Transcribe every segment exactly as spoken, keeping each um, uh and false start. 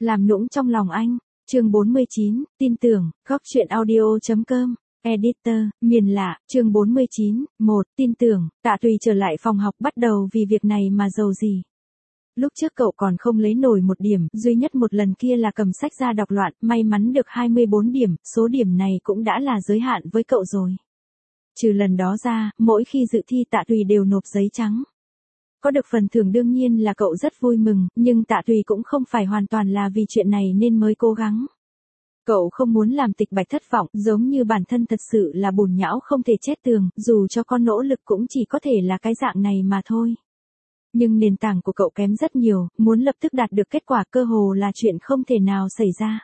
Làm nũng trong lòng anh. Chương bốn mươi chín, tin tưởng, góc truyện audio.com. Editor, miền lạ, chương bốn mươi chín, một, tin tưởng, Tạ Tùy trở lại phòng học bắt đầu vì việc này mà giàu gì. Lúc trước cậu còn không lấy nổi một điểm, duy nhất một lần kia là cầm sách ra đọc loạn, may mắn được hai mươi bốn điểm, số điểm này cũng đã là giới hạn với cậu rồi. Trừ lần đó ra, mỗi khi dự thi Tạ Tùy đều nộp giấy trắng. Có được phần thưởng đương nhiên là cậu rất vui mừng, nhưng Tạ Tùy cũng không phải hoàn toàn là vì chuyện này nên mới cố gắng. Cậu không muốn làm Tịch Bạch thất vọng, giống như bản thân thật sự là bùn nhão không thể chết tường, dù cho có nỗ lực cũng chỉ có thể là cái dạng này mà thôi. Nhưng nền tảng của cậu kém rất nhiều, muốn lập tức đạt được kết quả cơ hồ là chuyện không thể nào xảy ra.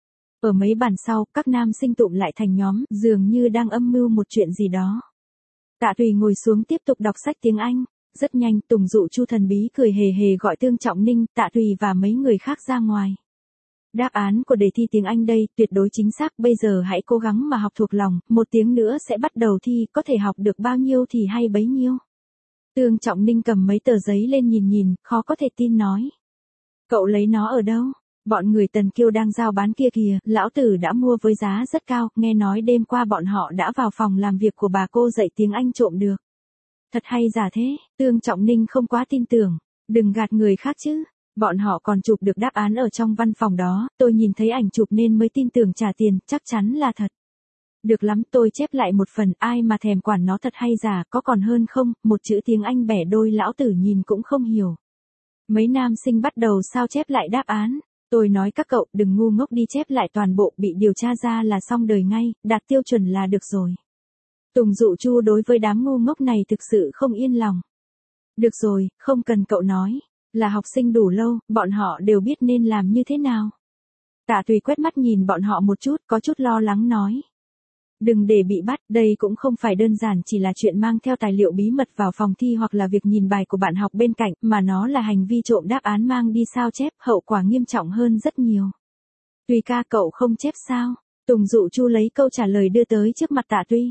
Ở mấy bàn sau, các nam sinh tụm lại thành nhóm, dường như đang âm mưu một chuyện gì đó. Tạ Tùy ngồi xuống tiếp tục đọc sách tiếng Anh. Rất nhanh, Tùng Dụ Chu thần bí cười hề hề gọi Tương Trọng Ninh, Tạ Tùy và mấy người khác ra ngoài. Đáp án của đề thi tiếng Anh đây, tuyệt đối chính xác, bây giờ hãy cố gắng mà học thuộc lòng, một tiếng nữa sẽ bắt đầu thi, có thể học được bao nhiêu thì hay bấy nhiêu. Tương Trọng Ninh cầm mấy tờ giấy lên nhìn nhìn, khó có thể tin nói. Cậu lấy nó ở đâu? Bọn người Tần Kiêu đang giao bán kia kìa, lão tử đã mua với giá rất cao, nghe nói đêm qua bọn họ đã vào phòng làm việc của bà cô dạy tiếng Anh trộm được. Thật hay giả thế, Tương Trọng Ninh không quá tin tưởng, đừng gạt người khác chứ, bọn họ còn chụp được đáp án ở trong văn phòng đó, tôi nhìn thấy ảnh chụp nên mới tin tưởng trả tiền, chắc chắn là thật. Được lắm, tôi chép lại một phần, ai mà thèm quản nó thật hay giả, có còn hơn không, một chữ tiếng Anh bẻ đôi lão tử nhìn cũng không hiểu. Mấy nam sinh bắt đầu sao chép lại đáp án, tôi nói các cậu đừng ngu ngốc đi chép lại toàn bộ, bị điều tra ra là xong đời ngay, đạt tiêu chuẩn là được rồi. Tùng Dụ Chu đối với đám ngu ngốc này thực sự không yên lòng. Được rồi, không cần cậu nói, là học sinh đủ lâu, bọn họ đều biết nên làm như thế nào. Tạ Tùy quét mắt nhìn bọn họ một chút, có chút lo lắng nói. Đừng để bị bắt, đây cũng không phải đơn giản chỉ là chuyện mang theo tài liệu bí mật vào phòng thi hoặc là việc nhìn bài của bạn học bên cạnh, mà nó là hành vi trộm đáp án mang đi sao chép, hậu quả nghiêm trọng hơn rất nhiều. Tùy ca, cậu không chép sao? Tùng Dụ Chu lấy câu trả lời đưa tới trước mặt Tạ Tùy.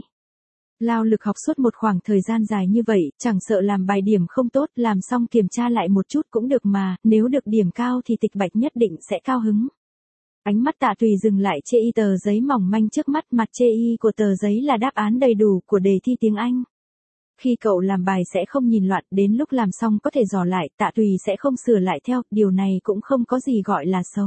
Lao lực học suốt một khoảng thời gian dài như vậy, chẳng sợ làm bài điểm không tốt, làm xong kiểm tra lại một chút cũng được mà, nếu được điểm cao thì Tịch Bạch nhất định sẽ cao hứng. Ánh mắt Tạ Tùy dừng lại chê y tờ giấy mỏng manh trước mắt, mặt chê y của tờ giấy là đáp án đầy đủ của đề thi tiếng Anh. Khi cậu làm bài sẽ không nhìn loạn, đến lúc làm xong có thể dò lại, Tạ Tùy sẽ không sửa lại theo, điều này cũng không có gì gọi là xấu.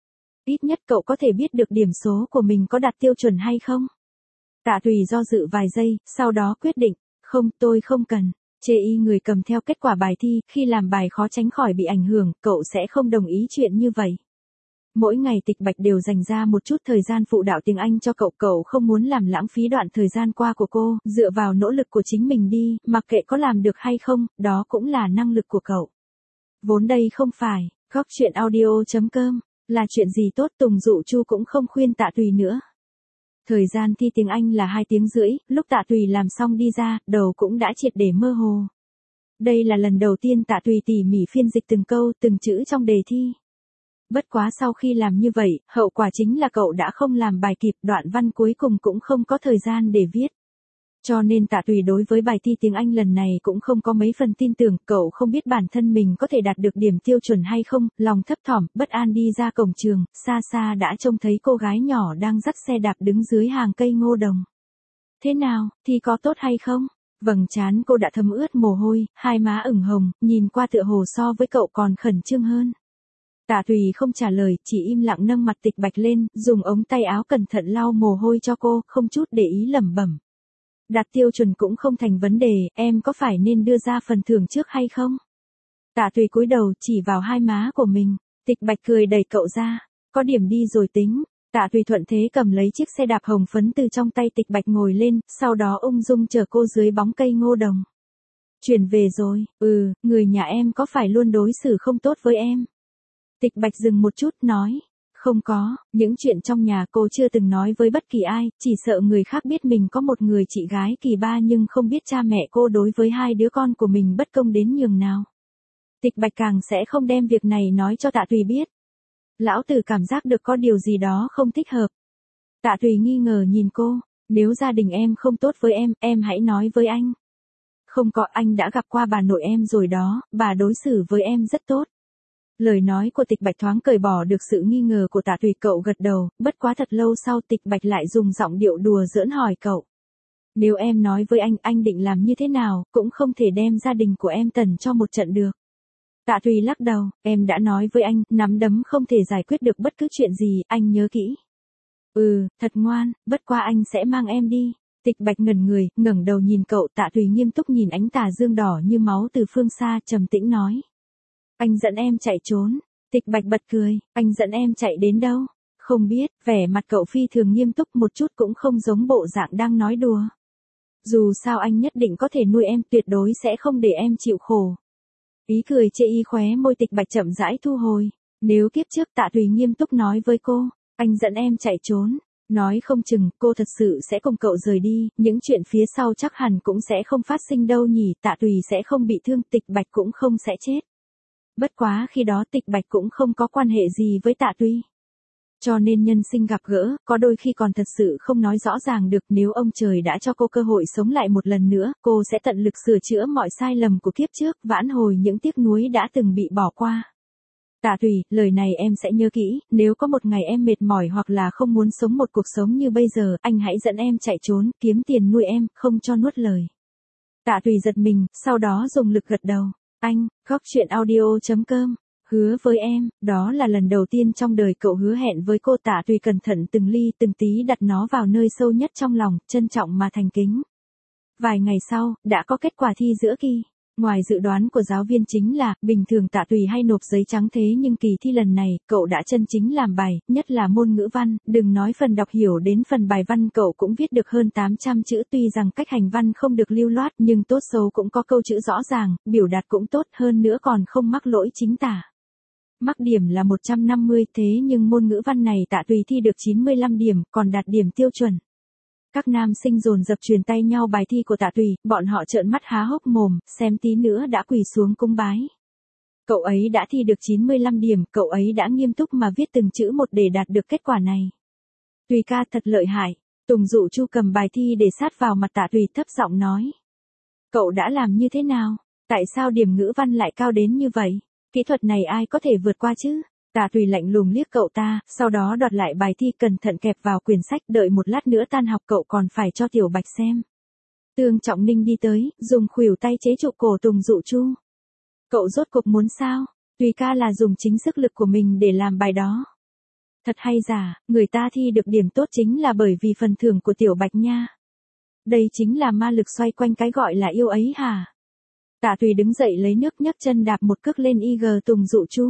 Ít nhất cậu có thể biết được điểm số của mình có đạt tiêu chuẩn hay không. Tạ Tùy do dự vài giây, sau đó quyết định, không, tôi không cần. Chê y người cầm theo kết quả bài thi, khi làm bài khó tránh khỏi bị ảnh hưởng, cậu sẽ không đồng ý chuyện như vậy. Mỗi ngày Tịch Bạch đều dành ra một chút thời gian phụ đạo tiếng Anh cho cậu, cậu không muốn làm lãng phí đoạn thời gian qua của cô, dựa vào nỗ lực của chính mình đi, mặc kệ có làm được hay không, đó cũng là năng lực của cậu. Vốn đây không phải, góc truyện audio.com, là chuyện gì tốt, Tùng Dụ Chu cũng không khuyên Tạ Tùy nữa. Thời gian thi tiếng Anh là hai tiếng rưỡi, lúc Tạ Tùy làm xong đi ra, đầu cũng đã triệt để mơ hồ. Đây là lần đầu tiên Tạ Tùy tỉ mỉ phiên dịch từng câu, từng chữ trong đề thi. Bất quá sau khi làm như vậy, hậu quả chính là cậu đã không làm bài kịp, đoạn văn cuối cùng cũng không có thời gian để viết. Cho nên Tạ Tùy đối với bài thi tiếng Anh lần này cũng không có mấy phần tin tưởng, cậu không biết bản thân mình có thể đạt được điểm tiêu chuẩn hay không, lòng thấp thỏm, bất an đi ra cổng trường, xa xa đã trông thấy cô gái nhỏ đang dắt xe đạp đứng dưới hàng cây ngô đồng. Thế nào, thi có tốt hay không? Vầng trán cô đã thấm ướt mồ hôi, hai má ửng hồng, nhìn qua tựa hồ so với cậu còn khẩn trương hơn. Tạ Tùy không trả lời, chỉ im lặng nâng mặt Tịch Bạch lên, dùng ống tay áo cẩn thận lau mồ hôi cho cô, không chút để ý lẩm bẩm. Đạt tiêu chuẩn cũng không thành vấn đề, em có phải nên đưa ra phần thưởng trước hay không? Tạ Tùy cúi đầu chỉ vào hai má của mình, Tịch Bạch cười đẩy cậu ra, có điểm đi rồi tính. Tạ Tùy thuận thế cầm lấy chiếc xe đạp hồng phấn từ trong tay Tịch Bạch ngồi lên, sau đó ung dung chở cô dưới bóng cây ngô đồng. Chuyển về rồi, ừ, người nhà em có phải luôn đối xử không tốt với em? Tịch Bạch dừng một chút, nói, không có, những chuyện trong nhà cô chưa từng nói với bất kỳ ai, chỉ sợ người khác biết mình có một người chị gái kỳ ba nhưng không biết cha mẹ cô đối với hai đứa con của mình bất công đến nhường nào. Tịch Bạch càng sẽ không đem việc này nói cho Tạ Tùy biết. Lão tử cảm giác được có điều gì đó không thích hợp. Tạ Tùy nghi ngờ nhìn cô, nếu gia đình em không tốt với em, em hãy nói với anh. Không có, anh đã gặp qua bà nội em rồi đó, bà đối xử với em rất tốt. Lời nói của Tịch Bạch thoáng cởi bỏ được sự nghi ngờ của Tạ Tùy, cậu gật đầu, bất quá thật lâu sau Tịch Bạch lại dùng giọng điệu đùa giỡn hỏi cậu. Nếu em nói với anh, anh định làm như thế nào, cũng không thể đem gia đình của em tẩn cho một trận được. Tạ Tùy lắc đầu, em đã nói với anh, nắm đấm không thể giải quyết được bất cứ chuyện gì, anh nhớ kỹ. Ừ, thật ngoan, bất quá anh sẽ mang em đi. Tịch Bạch ngẩn người, ngẩng đầu nhìn cậu. Tạ Tùy nghiêm túc nhìn ánh tà dương đỏ như máu từ phương xa, trầm tĩnh nói. Anh dẫn em chạy trốn. Tịch Bạch bật cười, anh dẫn em chạy đến đâu? Không biết, vẻ mặt cậu phi thường nghiêm túc, một chút cũng không giống bộ dạng đang nói đùa. Dù sao anh nhất định có thể nuôi em, tuyệt đối sẽ không để em chịu khổ. Ý cười chê y khóe môi Tịch Bạch chậm rãi thu hồi. Nếu kiếp trước Tạ Tùy nghiêm túc nói với cô, anh dẫn em chạy trốn, nói không chừng cô thật sự sẽ cùng cậu rời đi, những chuyện phía sau chắc hẳn cũng sẽ không phát sinh đâu nhỉ. Tạ Tùy sẽ không bị thương, Tịch Bạch cũng không sẽ chết. Bất quá khi đó Tịch Bạch cũng không có quan hệ gì với Tạ Tùy. Cho nên nhân sinh gặp gỡ, có đôi khi còn thật sự không nói rõ ràng được. Nếu ông trời đã cho cô cơ hội sống lại một lần nữa, cô sẽ tận lực sửa chữa mọi sai lầm của kiếp trước, vãn hồi những tiếc nuối đã từng bị bỏ qua. Tạ Tùy, lời này em sẽ nhớ kỹ, nếu có một ngày em mệt mỏi hoặc là không muốn sống một cuộc sống như bây giờ, anh hãy dẫn em chạy trốn, kiếm tiền nuôi em, không cho nuốt lời. Tạ Tùy giật mình, sau đó dùng lực gật đầu. Anh, góc truyện audio chấm com. Hứa với em, đó là lần đầu tiên trong đời cậu hứa hẹn với cô. Tạ Tùy cẩn thận từng ly từng tí đặt nó vào nơi sâu nhất trong lòng, trân trọng mà thành kính. Vài ngày sau, đã có kết quả thi giữa kỳ. Ngoài dự đoán của giáo viên chính là, bình thường Tạ Tùy hay nộp giấy trắng, thế nhưng kỳ thi lần này, cậu đã chân chính làm bài, nhất là môn ngữ văn, đừng nói phần đọc hiểu đến phần bài văn cậu cũng viết được hơn tám trăm chữ. Tuy rằng cách hành văn không được lưu loát nhưng tốt xấu cũng có câu chữ rõ ràng, biểu đạt cũng tốt, hơn nữa còn không mắc lỗi chính tả. Mắc điểm là một trăm năm mươi, thế nhưng môn ngữ văn này Tạ Tùy thi được chín mươi lăm điểm, còn đạt điểm tiêu chuẩn. Các nam sinh dồn dập truyền tay nhau bài thi của Tạ Tùy, bọn họ trợn mắt há hốc mồm, xem tí nữa đã quỳ xuống cung bái. Cậu ấy đã thi được chín mươi lăm điểm, cậu ấy đã nghiêm túc mà viết từng chữ một để đạt được kết quả này. Tùy ca thật lợi hại. Tùng Dụ Chu cầm bài thi để sát vào mặt Tạ Tùy, thấp giọng nói. Cậu đã làm như thế nào? Tại sao điểm ngữ văn lại cao đến như vậy? Kỹ thuật này ai có thể vượt qua chứ? Tạ Tùy lạnh lùng liếc cậu ta, sau đó đoạt lại bài thi cẩn thận kẹp vào quyển sách, đợi một lát nữa tan học cậu còn phải cho Tiểu Bạch xem. Tương Trọng Ninh đi tới, dùng khuỷu tay chế trụ cổ Tùng Dụ Chu. Cậu rốt cuộc muốn sao? Tùy ca là dùng chính sức lực của mình để làm bài đó. Thật hay giả, người ta thi được điểm tốt chính là bởi vì phần thưởng của Tiểu Bạch nha. Đây chính là ma lực xoay quanh cái gọi là yêu ấy hả? Tạ Tùy đứng dậy lấy nước, nhấc chân đạp một cước lên y gờ Tùng Dụ Chu.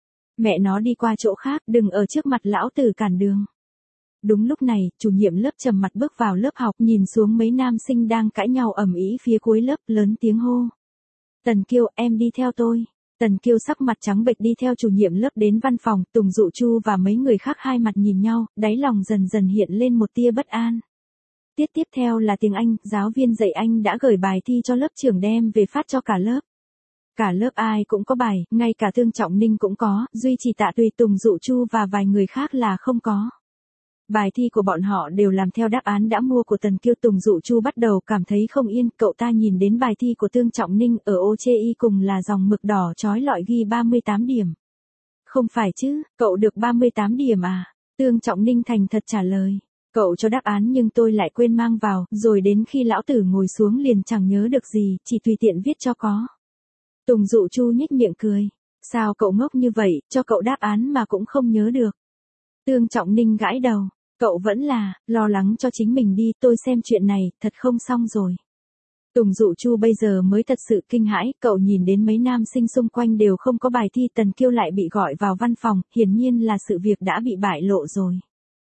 Mẹ nó đi qua chỗ khác, đừng ở trước mặt lão tử cản đường. Đúng lúc này, chủ nhiệm lớp trầm mặt bước vào lớp học, nhìn xuống mấy nam sinh đang cãi nhau ầm ĩ phía cuối lớp, lớn tiếng hô. Tần Kiêu, em đi theo tôi. Tần Kiêu sắc mặt trắng bệch đi theo chủ nhiệm lớp đến văn phòng. Tùng Dụ Chu và mấy người khác hai mặt nhìn nhau, đáy lòng dần dần hiện lên một tia bất an. Tiết tiếp theo là tiếng Anh, giáo viên dạy Anh đã gửi bài thi cho lớp trưởng đem về phát cho cả lớp. Cả lớp ai cũng có bài, ngay cả Tương Trọng Ninh cũng có, duy chỉ Tạ Tùy, Tùng Dụ Chu và vài người khác là không có. Bài thi của bọn họ đều làm theo đáp án đã mua của Tần Kiêu. Tùng Dụ Chu bắt đầu cảm thấy không yên, cậu ta nhìn đến bài thi của Tương Trọng Ninh, ở ô chê y cùng là dòng mực đỏ chói lọi ghi ba mươi tám điểm. Không phải chứ, cậu được ba mươi tám điểm à? Tương Trọng Ninh thành thật trả lời. Cậu cho đáp án nhưng tôi lại quên mang vào, rồi đến khi lão tử ngồi xuống liền chẳng nhớ được gì, chỉ tùy tiện viết cho có. Tùng Dụ Chu nhếch miệng cười. Sao cậu ngốc như vậy, cho cậu đáp án mà cũng không nhớ được. Tương Trọng Ninh gãi đầu. Cậu vẫn là, lo lắng cho chính mình đi, tôi xem chuyện này, thật không xong rồi. Tùng Dụ Chu bây giờ mới thật sự kinh hãi, cậu nhìn đến mấy nam sinh xung quanh đều không có bài thi, Tần Kiêu lại bị gọi vào văn phòng, hiển nhiên là sự việc đã bị bại lộ rồi.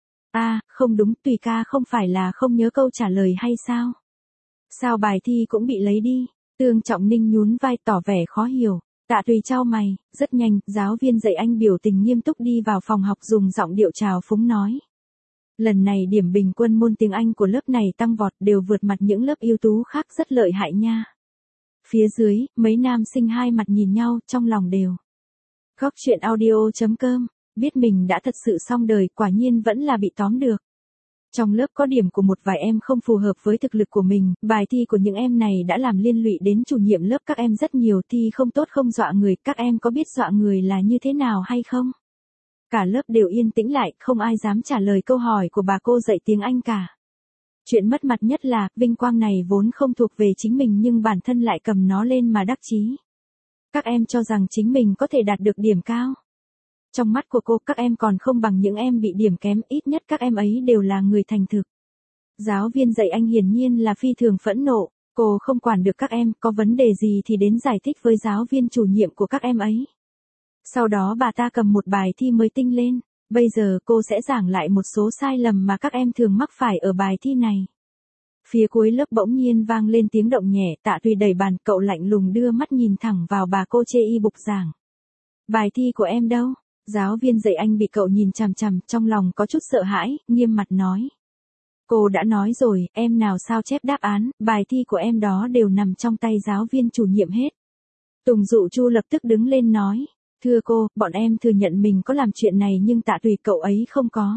À, không đúng, Tùy ca không phải là không nhớ câu trả lời hay sao? Sao bài thi cũng bị lấy đi? Tương Trọng Ninh nhún vai tỏ vẻ khó hiểu. Tạ Tùy chau mày, rất nhanh, giáo viên dạy Anh biểu tình nghiêm túc đi vào phòng học dùng giọng điệu trào phúng nói. Lần này điểm bình quân môn tiếng Anh của lớp này tăng vọt, đều vượt mặt những lớp ưu tú khác, rất lợi hại nha. Phía dưới, mấy nam sinh hai mặt nhìn nhau, trong lòng đều. Góc truyện audio chấm com, biết mình đã thật sự xong đời, quả nhiên vẫn là bị tóm được. Trong lớp có điểm của một vài em không phù hợp với thực lực của mình, bài thi của những em này đã làm liên lụy đến chủ nhiệm lớp các em rất nhiều, thi không tốt không dọa người, các em có biết dọa người là như thế nào hay không? Cả lớp đều yên tĩnh lại, không ai dám trả lời câu hỏi của bà cô dạy tiếng Anh cả. Chuyện mất mặt nhất là, vinh quang này vốn không thuộc về chính mình nhưng bản thân lại cầm nó lên mà đắc chí. Các em cho rằng chính mình có thể đạt được điểm cao. Trong mắt của cô, các em còn không bằng những em bị điểm kém, ít nhất các em ấy đều là người thành thực. Giáo viên dạy Anh hiển nhiên là phi thường phẫn nộ, cô không quản được các em, có vấn đề gì thì đến giải thích với giáo viên chủ nhiệm của các em ấy. Sau đó bà ta cầm một bài thi mới tinh lên, bây giờ cô sẽ giảng lại một số sai lầm mà các em thường mắc phải ở bài thi này. Phía cuối lớp bỗng nhiên vang lên tiếng động nhẹ, Tạ Tùy đẩy bàn, cậu lạnh lùng đưa mắt nhìn thẳng vào bà cô chê y bục giảng. Bài thi của em đâu? Giáo viên dạy Anh bị cậu nhìn chằm chằm, trong lòng có chút sợ hãi, nghiêm mặt nói. Cô đã nói rồi, em nào sao chép đáp án, bài thi của em đó đều nằm trong tay giáo viên chủ nhiệm hết. Tùng Dụ Chu lập tức đứng lên nói. Thưa cô, bọn em thừa nhận mình có làm chuyện này nhưng Tạ Tùy cậu ấy không có.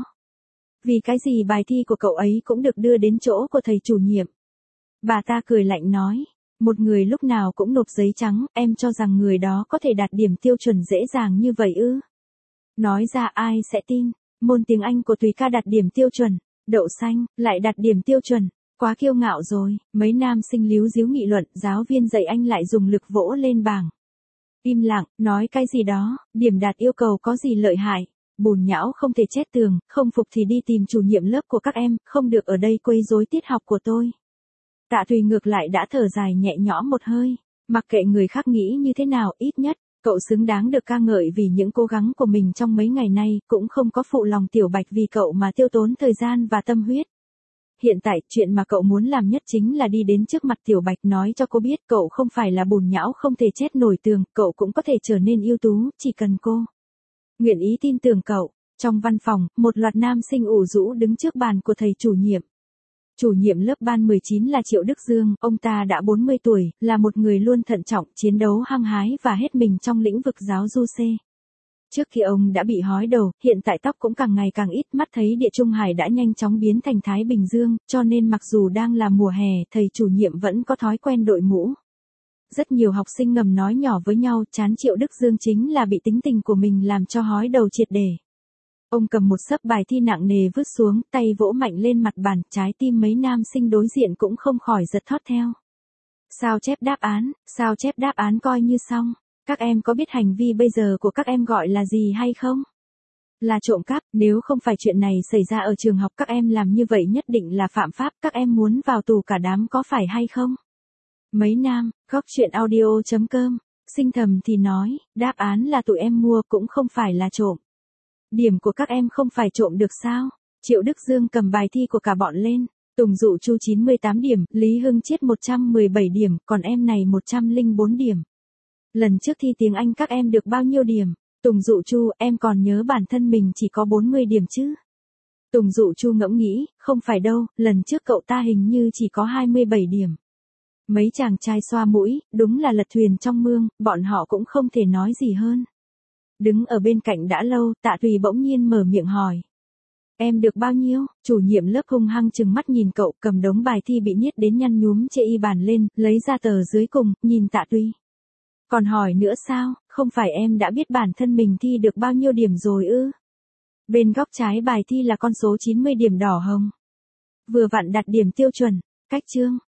Vì cái gì bài thi của cậu ấy cũng được đưa đến chỗ của thầy chủ nhiệm. Bà ta cười lạnh nói. Một người lúc nào cũng nộp giấy trắng, em cho rằng người đó có thể đạt điểm tiêu chuẩn dễ dàng như vậy ư? Nói ra ai sẽ tin, môn tiếng Anh của Tùy ca đạt điểm tiêu chuẩn, đậu xanh, lại đạt điểm tiêu chuẩn, quá kiêu ngạo rồi, mấy nam sinh líu díu nghị luận, giáo viên dạy Anh lại dùng lực vỗ lên bảng. Im lặng, nói cái gì đó, điểm đạt yêu cầu có gì lợi hại, bùn nhão không thể chét tường, không phục thì đi tìm chủ nhiệm lớp của các em, không được ở đây quấy rối tiết học của tôi. Tạ Tùy ngược lại đã thở dài nhẹ nhõm một hơi, mặc kệ người khác nghĩ như thế nào, ít nhất cậu xứng đáng được ca ngợi vì những cố gắng của mình trong mấy ngày nay, cũng không có phụ lòng Tiểu Bạch vì cậu mà tiêu tốn thời gian và tâm huyết. Hiện tại, chuyện mà cậu muốn làm nhất chính là đi đến trước mặt Tiểu Bạch nói cho cô biết cậu không phải là bùn nhão không thể chét nổi tường, cậu cũng có thể trở nên ưu tú, chỉ cần cô nguyện ý tin tưởng cậu. Trong văn phòng, một loạt nam sinh ủ rũ đứng trước bàn của thầy chủ nhiệm. Chủ nhiệm lớp ban mười chín là Triệu Đức Dương, ông ta đã bốn mươi tuổi, là một người luôn thận trọng, chiến đấu hăng hái và hết mình trong lĩnh vực giáo du xê. Trước khi ông đã bị hói đầu, hiện tại tóc cũng càng ngày càng ít, mắt thấy Địa Trung Hải đã nhanh chóng biến thành Thái Bình Dương, cho nên mặc dù đang là mùa hè, thầy chủ nhiệm vẫn có thói quen đội mũ. Rất nhiều học sinh ngầm nói nhỏ với nhau, chán Triệu Đức Dương chính là bị tính tình của mình làm cho hói đầu triệt để. Ông cầm một xấp bài thi nặng nề vứt xuống, tay vỗ mạnh lên mặt bàn, trái tim mấy nam sinh đối diện cũng không khỏi giật thót theo. Sao chép đáp án, sao chép đáp án coi như xong. Các em có biết hành vi bây giờ của các em gọi là gì hay không? Là trộm cắp, nếu không phải chuyện này xảy ra ở trường học các em làm như vậy nhất định là phạm pháp, các em muốn vào tù cả đám có phải hay không? Mấy nam, góc chuyện audio chấm com, sinh thầm thì nói, đáp án là tụi em mua cũng không phải là trộm. Điểm của các em không phải trộm được sao? Triệu Đức Dương cầm bài thi của cả bọn lên. Tùng Dụ Chu chín mươi tám điểm, Lý Hưng Chiết một trăm mười bảy điểm, còn em này một trăm lẻ bốn điểm. Lần trước thi tiếng Anh các em được bao nhiêu điểm? Tùng Dụ Chu, em còn nhớ bản thân mình chỉ có bốn mươi điểm chứ? Tùng Dụ Chu ngẫm nghĩ, không phải đâu, lần trước cậu ta hình như chỉ có hai mươi bảy điểm. Mấy chàng trai xoa mũi, đúng là lật thuyền trong mương, bọn họ cũng không thể nói gì hơn. Đứng ở bên cạnh đã lâu, Tạ Tùy bỗng nhiên mở miệng hỏi. Em được bao nhiêu? Chủ nhiệm lớp hung hăng chừng mắt nhìn cậu, cầm đống bài thi bị niết đến nhăn nhúm chê y bàn lên, lấy ra tờ dưới cùng, nhìn Tạ Tùy. Còn hỏi nữa sao, không phải em đã biết bản thân mình thi được bao nhiêu điểm rồi ư? Bên góc trái bài thi là con số chín mươi điểm đỏ hồng. Vừa vặn đạt điểm tiêu chuẩn, cách chương.